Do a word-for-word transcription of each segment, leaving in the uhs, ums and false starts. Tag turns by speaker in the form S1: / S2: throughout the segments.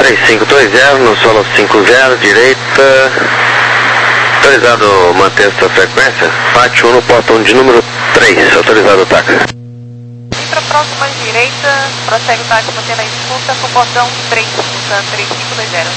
S1: três cinco dois zero, no solo cinco zero, direita. Autorizado manter essa frequência. Pátio um no portão de número três, autorizado o táxi.
S2: Para a próxima direita, prossegue o táxi mantendo a escuta com o portão três, escuta três cinco dois zero.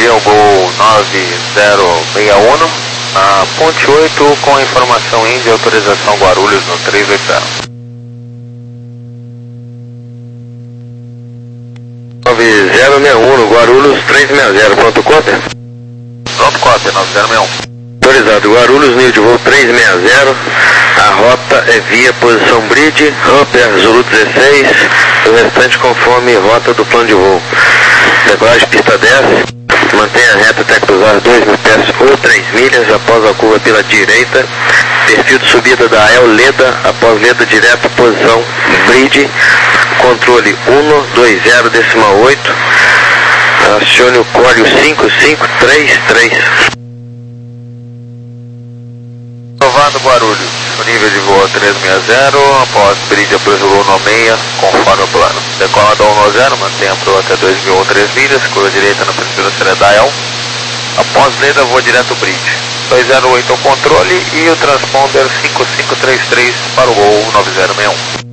S1: dia ao Gol nove zero seis um, na Ponte oito com informação Índia, autorização Guarulhos no três oito zero. nove zero seis um no Guarulhos três seis zero, pronto cópia? Pronto cópia, nove zero seis um. Autorizado Guarulhos, nível de voo três seis zero, a rota é via posição Bridge, Hamper Zulu dezesseis, o restante conforme rota do plano de voo. Decolagem pista dez, mantenha reta até cruzar dois mil pés ou três milhas após a curva pela direita, perfil de subida da El Leda, após Leda direta, posição Bridge, controle um dois zero decimal oito, acione o código cinco cinco três três. Aprovado Guarulhos, o nível de voo três seis zero, após Bridge apresurou no meia, conforme o plano. Decola da um zero, mantenha a proa até dois mil ou três milhas, curva direita na perfil da El. Após Leda, voo direto Bridge. dois zero oito ao controle e o transponder cinco cinco três três para o Gol nove zero seis um.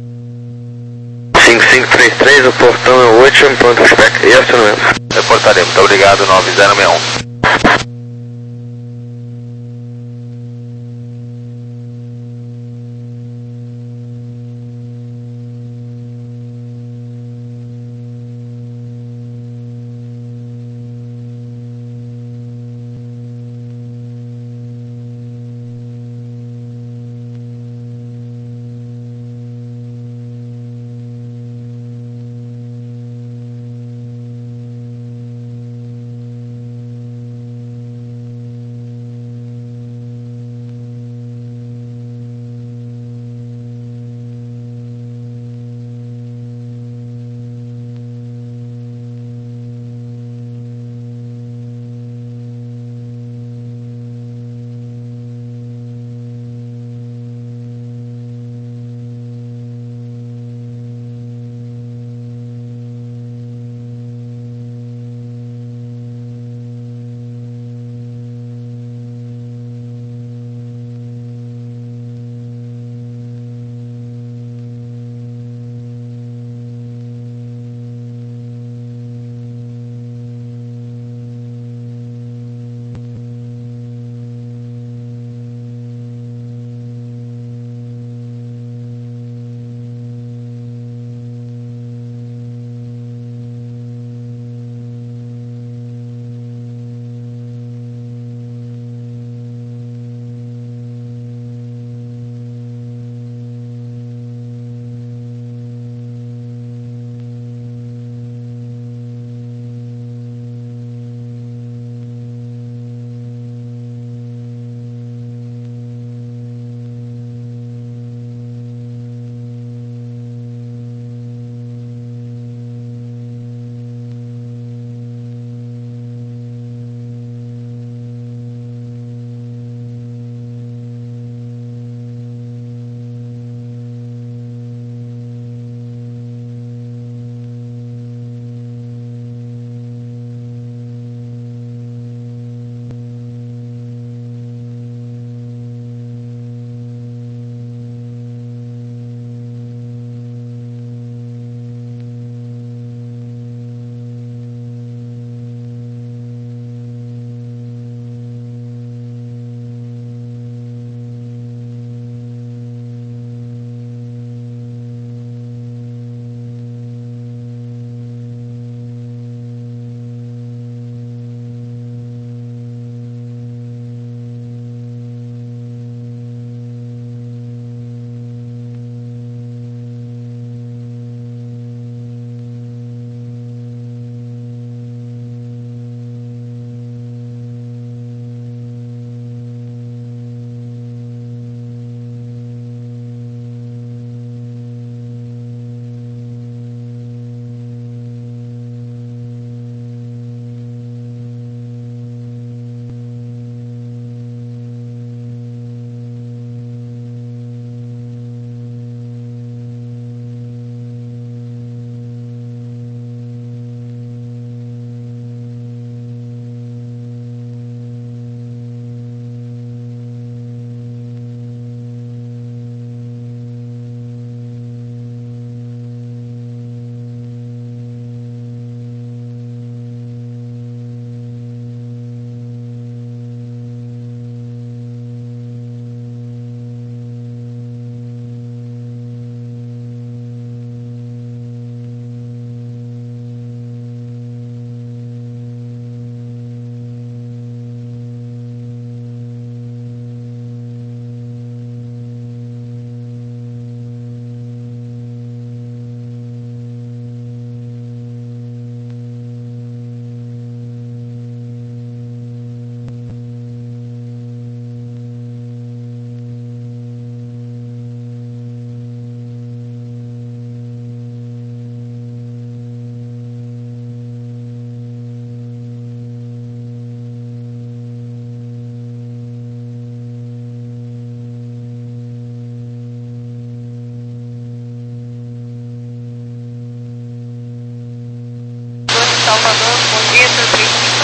S1: cinco cinco três três, o portão é o oito, pronto, spec, isso mesmo. Reportaremos, muito obrigado, nove zero seis um.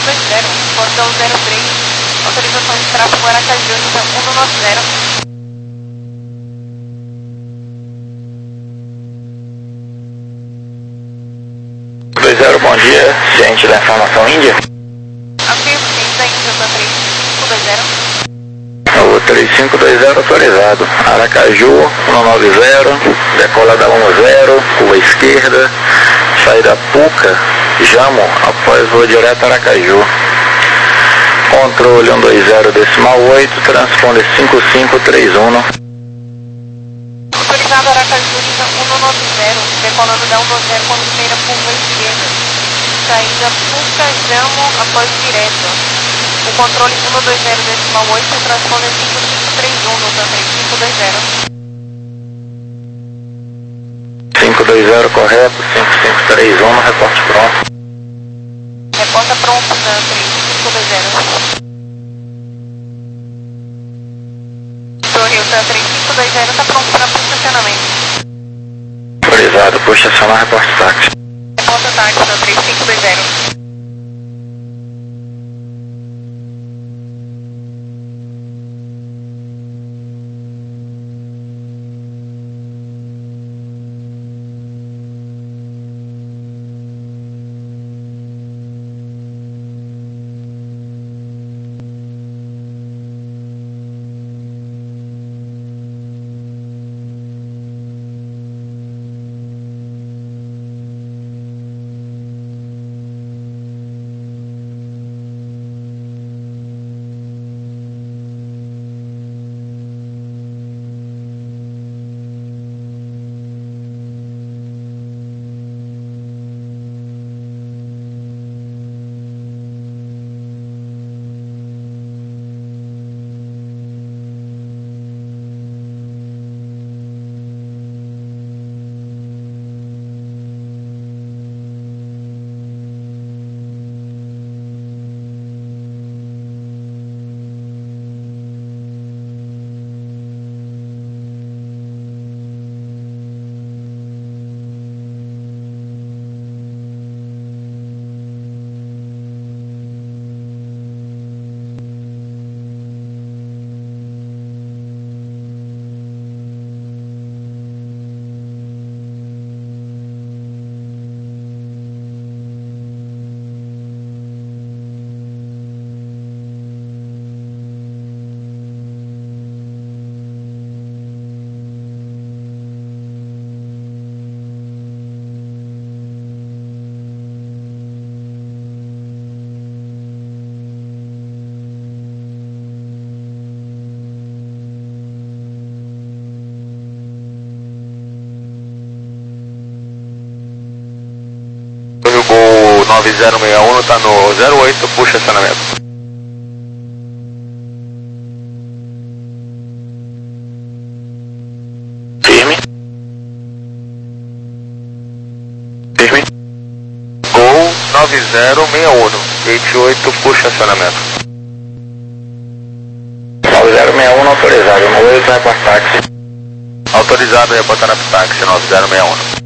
S2: dois zero, portão zero três, autorização de tráfego Aracaju, nível um nove zero.
S1: dois zero, bom dia, ciente da informação Índia.
S2: Afirmo, ciente da Índia, da três cinco dois zero.
S1: O três cinco dois zero autorizado. Aracaju, um nove zero, decola da um zero, rua esquerda, saída Puca, Jamo, após voo direto a Aracaju. Controle um dois zero decimal oito, transponde cinco cinco três um.
S2: Autorizado Aracaju, nível um nove zero, decolando da um dois zero com primeira curva esquerda. Saída Puca, Jamo, após direto. O controle um dois zero decimal oito, transponde cinco cinco três um, no também cinco dois zero.
S1: cinco dois zero correto, cinco cinco três um, reporte pronto.
S2: Reporta pronto na três cinco dois zero. Sorriu, tá três cinco dois zero, tá pronto para posicionamento.
S1: Autorizado, puxa acionar, reporte táxi.
S2: Reporta táxi na três cinco dois zero.
S1: O Gol nove zero seis um está no zero oito, puxa acionamento. Firme. Firme. Gol nove zero seis um, oitenta e oito, puxa acionamento. nove zero seis um autorizado, no oito reporta táxi. Autorizado reportar na táxi nove zero seis um.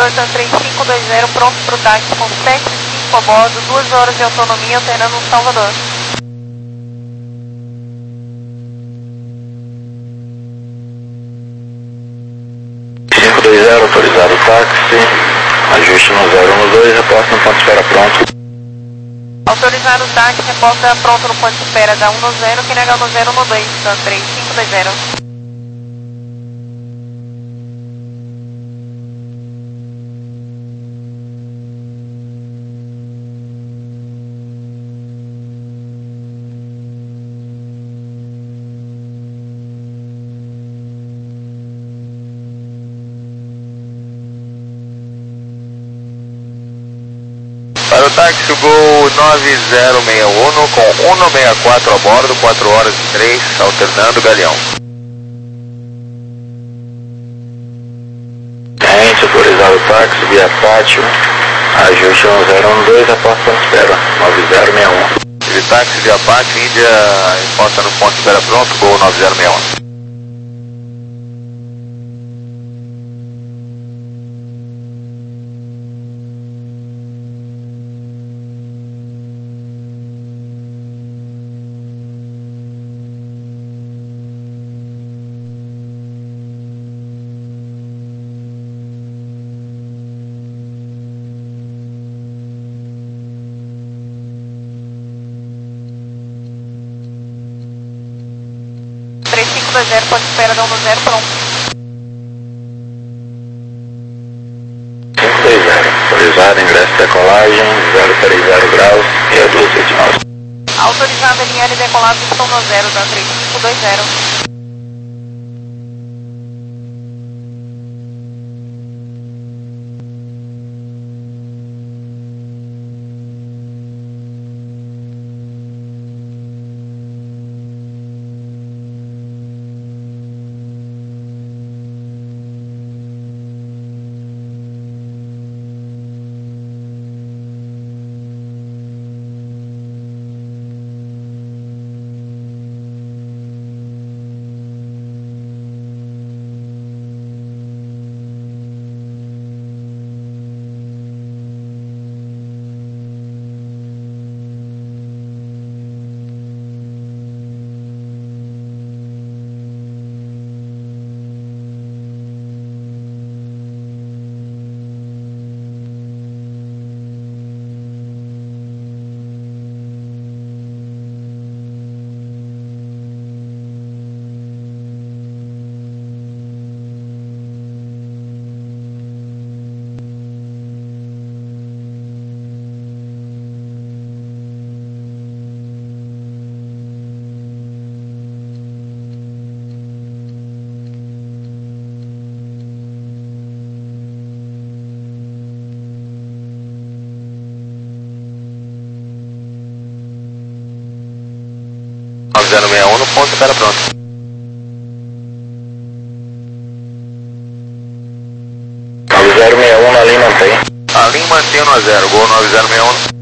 S2: dois três cinco dois zero, pronto para o táxi com sete cinco a bordo, duas horas de autonomia, alternando no Salvador.
S1: cinco dois zero, autorizado o táxi, ajuste no zero um dois, reporta no ponto de espera pronto.
S2: Autorizado o táxi, reporta pronto no ponto de espera da um zero, que nega no zero um dois, três cinco dois zero.
S1: Para o táxi Gol nove zero seis um com cento e sessenta e quatro a bordo, quatro horas e três, alternando Galeão. Gente, autorizado o táxi via Pátio, ajuste no zero um dois, aposta ponto de espera, nove zero seis um. De táxi via Pátio, Índia, encosta no ponto de espera pronto, Gol nove zero seis um.
S2: três cinco dois zero, ponto de espera da um zero, pronto.
S1: cinco dois zero, autorizado, ingresso e decolagem, zero três zero graus, seis dois sete nove.
S2: Autorizado L L decolado, estão no zero, da três cinco dois zero.
S1: nove zero seis um no ponto de espera pronto. nove zero seis um na linha mantém. A linha mantém no a zero, Gol nove zero seis um.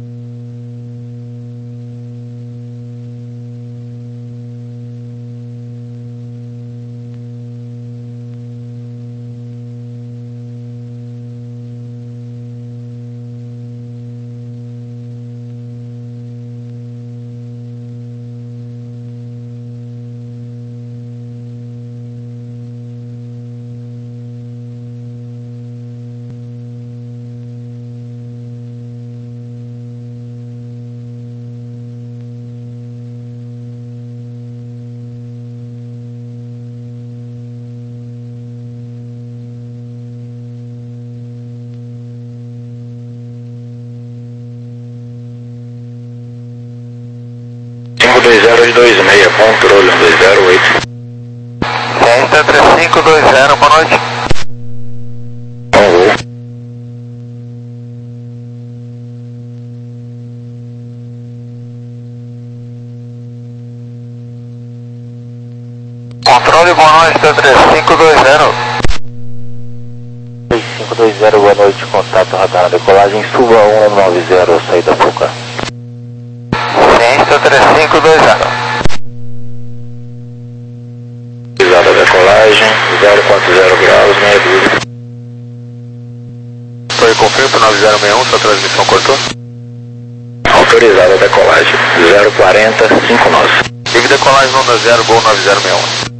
S1: cinco dois zero de dois seis, controle um dois zero oito. Ciência três cinco dois zero, boa noite. Vamos. Controle, boa noite, três cinco dois zero. três cinco dois zero, boa noite, contato radar na decolagem, suba um nove zero, saída Fuca. Ciência três cinco dois zero. Pisada decolagem, zero ponto zero graus, meia dúzia. confirme para nove zero seis um, sua transmissão cortou.
S3: Autorizada a decolagem, zero quatro zero cinco nove.
S1: Live decolagem onda zero, Gol nove zero seis um.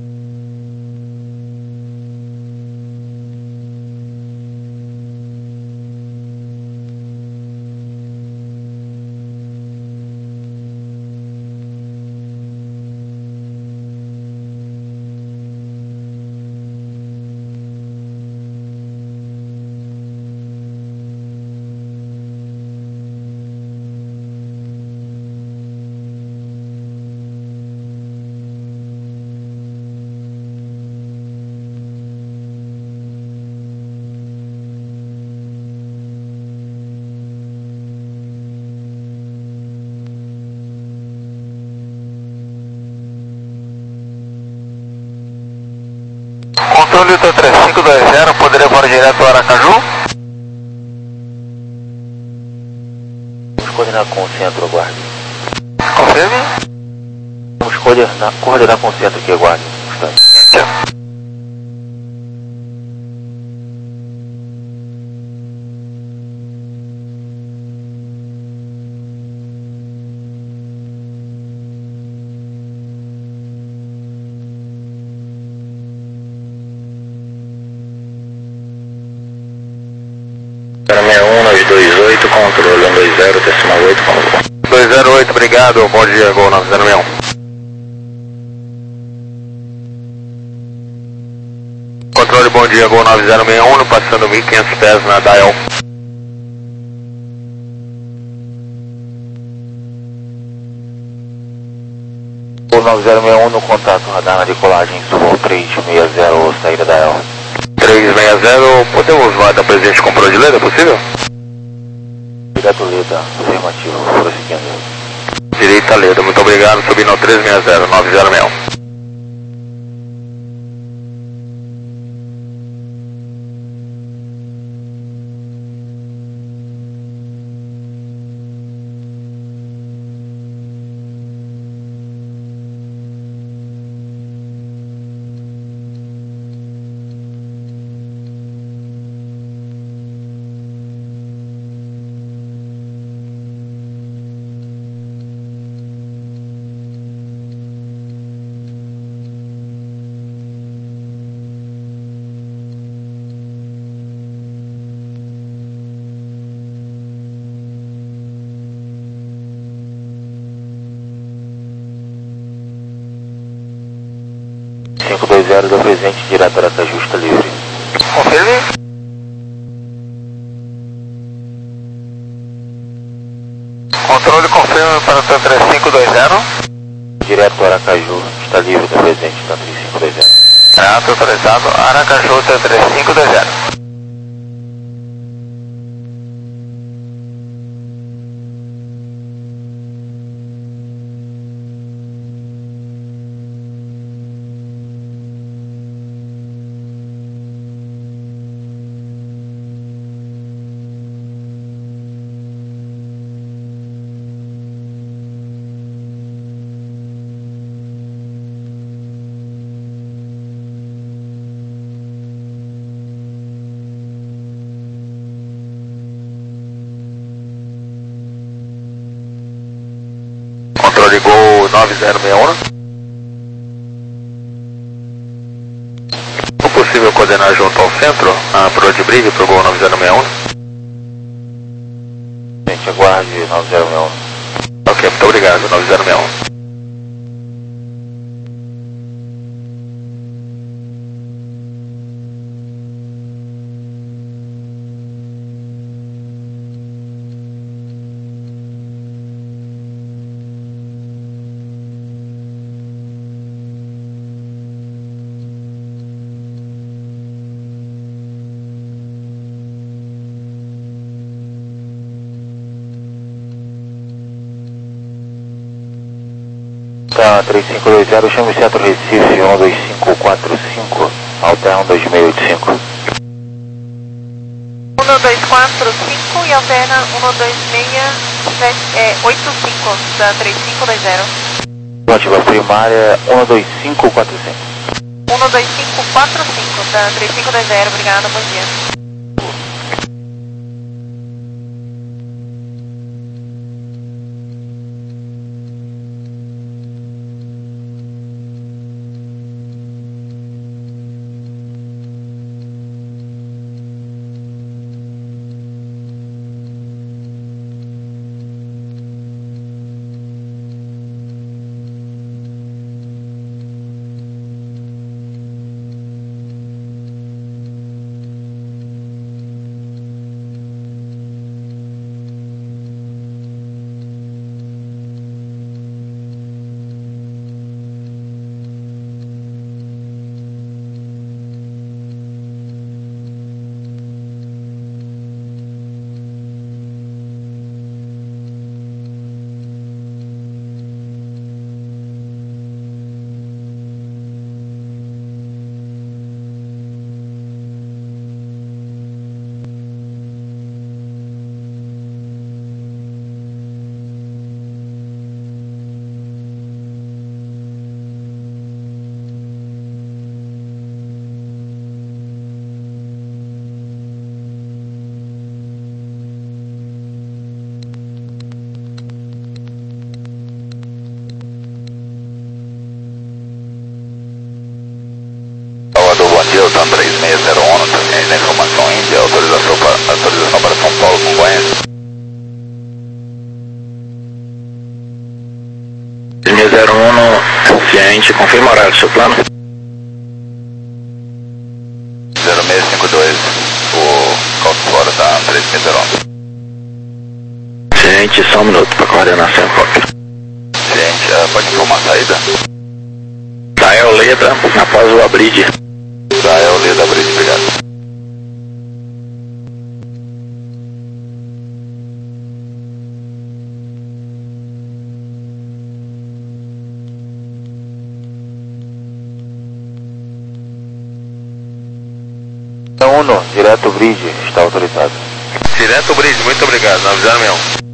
S1: Controle T três cinco dois zero, poderia voar direto ao Aracaju?
S3: Vamos coordenar com o centro, aguarde.
S1: Confirme?
S3: Vamos coordenar, coordenar com o centro aqui, aguarde.
S1: Tchau.
S3: zero seis um, nove dois oito, controle um dois zero, decimal oito, controle.
S1: dois zero oito, obrigado, bom dia, Gol nove zero seis um. Controle, bom dia, Gol nove zero seis um, passando mil e quinhentos pés na dial.
S3: Gol nove zero seis um no contato, radar na decolagem, sul três seis zero, saída da El.
S1: três seis zero, podemos voar da Presidente Comprou de Leda, é possível?
S3: Direto Leda, afirmativo, prosseguindo.
S1: Direita Leda, muito obrigado, subindo ao três seis zero, nove zero seis um.
S3: cinco dois zero do presente, direto Aracaju, está livre.
S1: Confirme. Controle confirma para o T três cinco dois zero.
S3: Direto Aracaju, está livre do presente, está três cinco dois zero.
S1: Trato autorizado, Aracaju T três cinco dois zero. Controle Gol nove zero seis um. É possível coordenar junto ao centro, a Pro de Brig para o Gol nove zero seis um?
S3: Gente, aguarde nove zero seis um.
S1: Ok, muito obrigado, nove zero seis um.
S3: Tá, três cinco dois zero, chame centro Recife, um dois cinco quatro cinco, alterna um dois seis oito cinco.
S2: um dois quatro cinco e alterna um dois seis oito cinco da três cinco dois zero.
S3: Ativa primária um dois cinco quatro cinco.
S2: um dois cinco quatro cinco da três cinco dois zero, obrigado, bom dia.
S3: seis zero um, transferência da informação Índia, autorização para, autorização para São Paulo, Congonhas.
S1: Linha zero um, ciente, confirma o horário do seu plano.
S3: zero seis cinco dois, o calço fora da três seis zero um.
S1: Ciente, só um minuto para coordenação em foco.
S3: Ciente, uh, pode informar a saída?
S1: Dael Leda, após o abride.
S3: Dael Leda, abride, obrigado. Uno, direto bridge, está autorizado.
S1: Direto bridge, muito obrigado, nove zero seis um.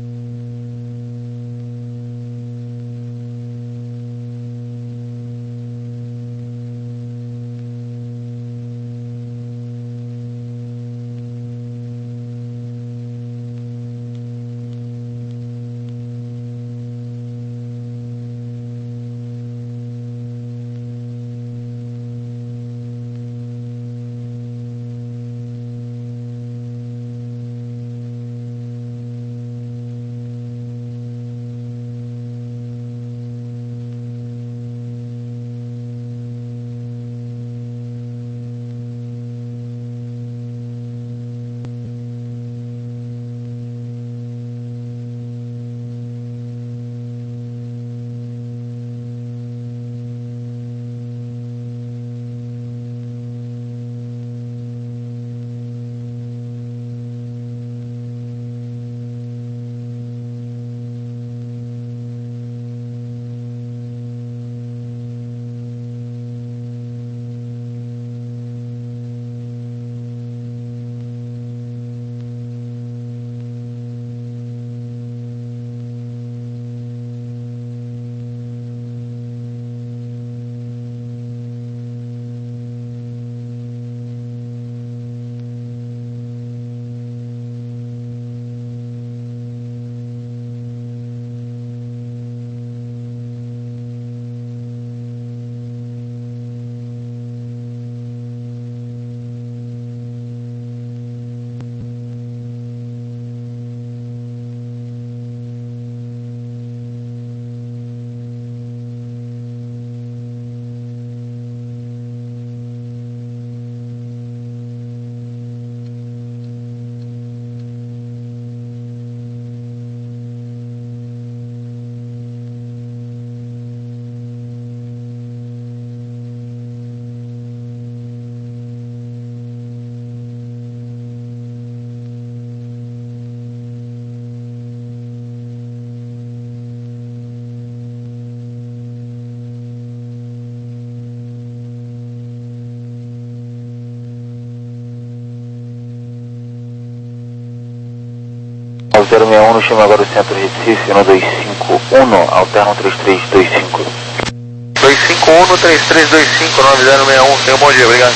S3: zero seis um, chama agora o centro Recife, um dois cinco um, alterna um três três dois cinco.
S1: dois cinco um, três três dois cinco, nove zero seis um, tenha um bom dia, obrigado.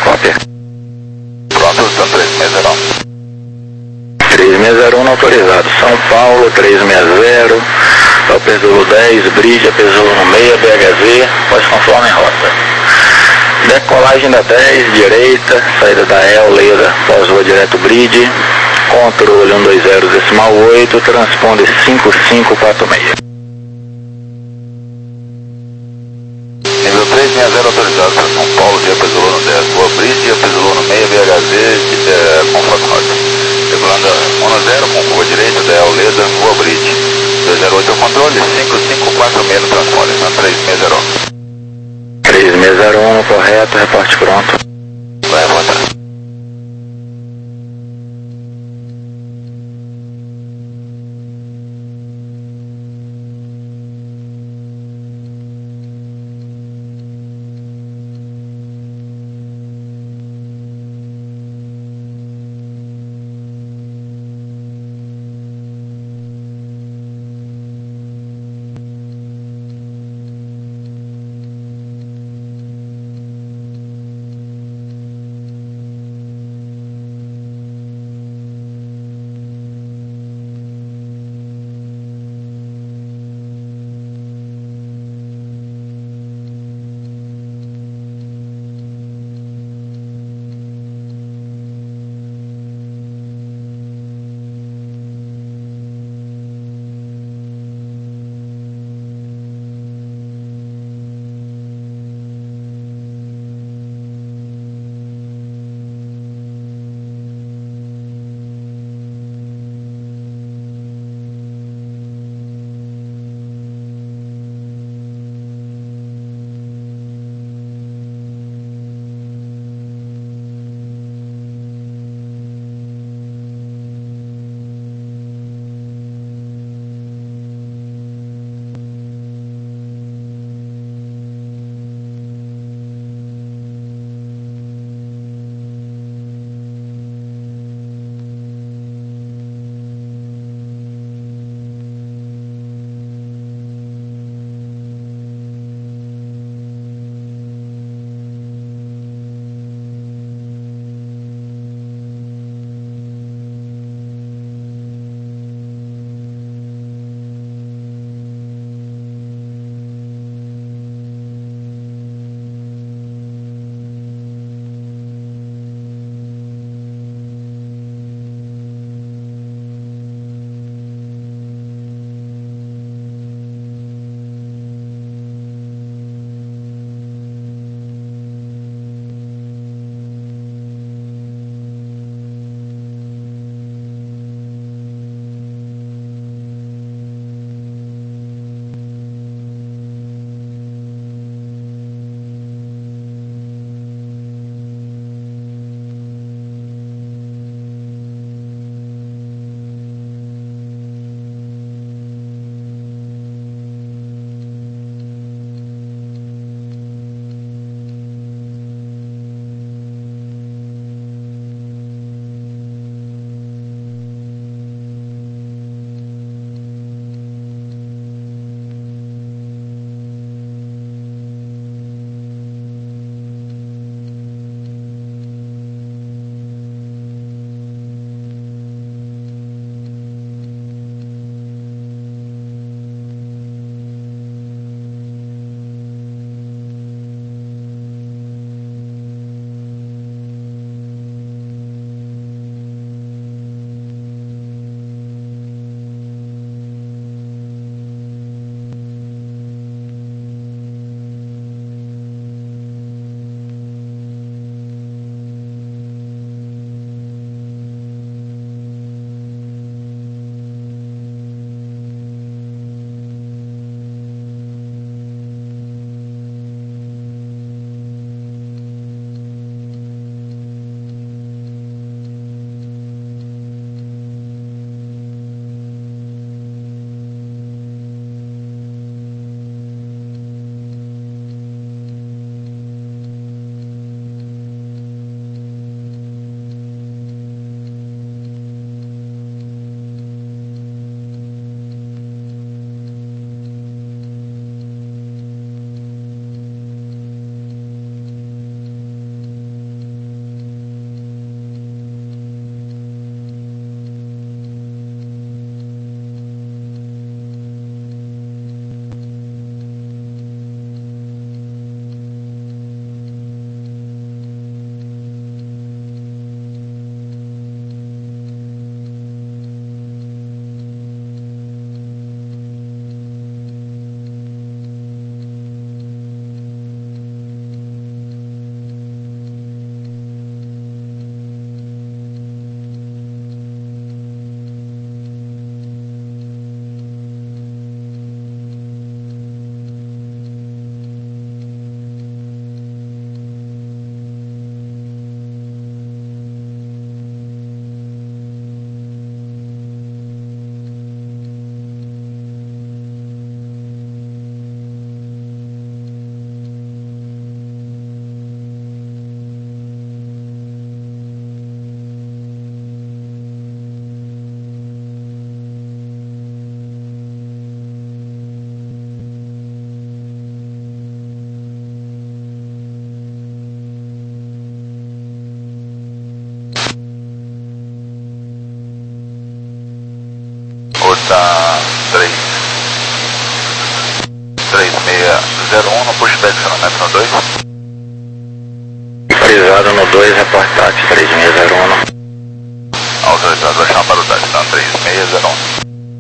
S1: Cópia.
S3: Pronto, São três seis zero um.
S1: três seis zero um autorizado. São Paulo, três seis zero. Alpezulo dez, bridge, Alpezulo no meio, B H Z, pode conforme em rota. Decolagem da dez, direita, saída da E L, laser, pós-voa direto bridge, controle um dois zero decimal oito, transponder cinco cinco quatro seis.
S3: Nível três seis zero autorizado para São Paulo, de Alpezulo no dez, voa bridge, Alpezulo no meio, B H Z, é, conforme rota. Regulando um no zero, com voa direita, da E L, laser, voa bridge. dois zero oito ao controle, cinco cinco quatro seis no transponder, São três seis zero um.
S1: três seis zero um, correto, reporte pronto.
S3: Vai avançar. Estacionamento no dois.
S1: Frisado no dois, reportagem três seis zero um.
S3: Autorizado, vai chamar para o táxi, três seis zero um.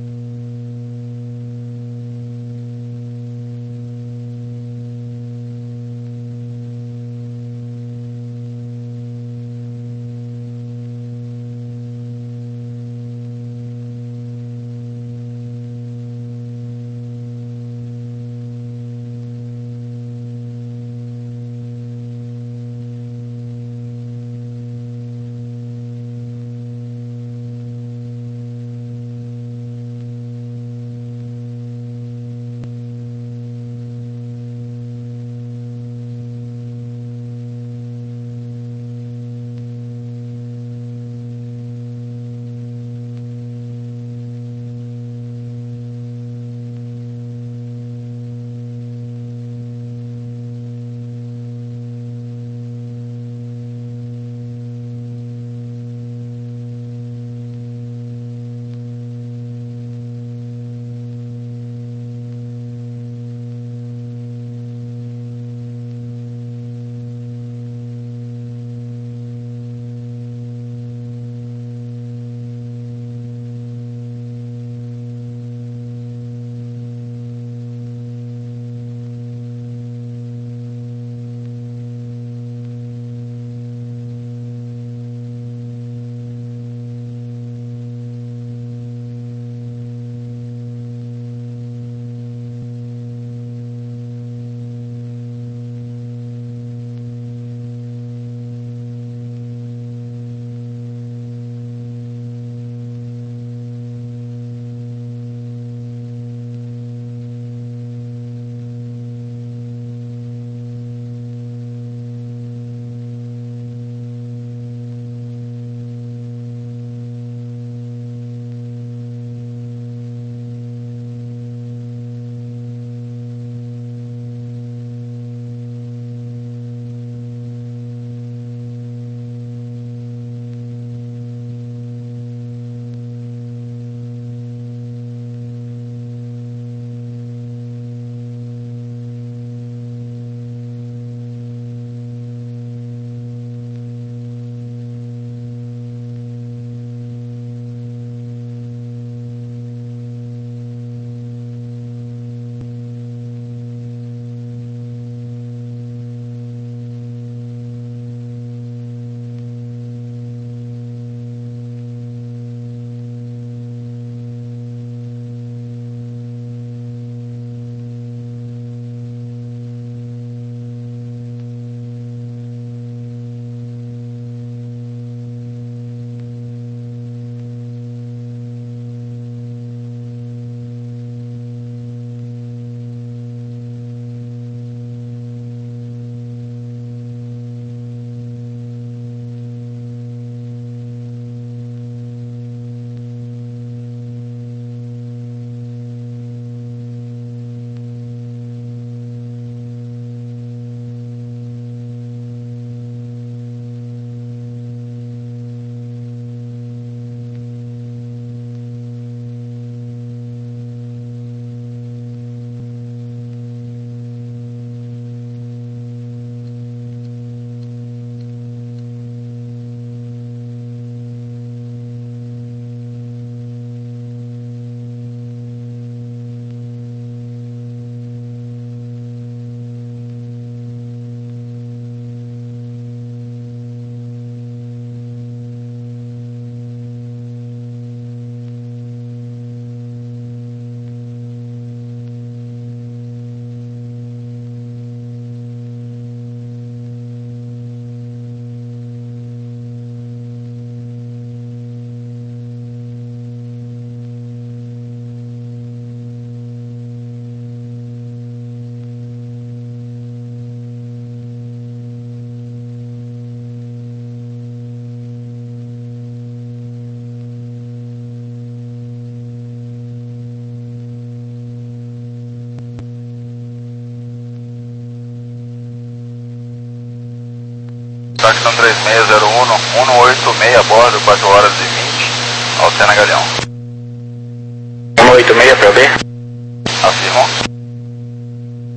S3: Táxi três seis zero um, um oito seis a bordo, quatro horas e vinte, Alcena Galeão.
S1: um oito seis para B?
S3: Afirmo.
S1: C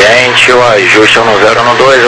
S1: Gente, o ajuste é no zero no dois.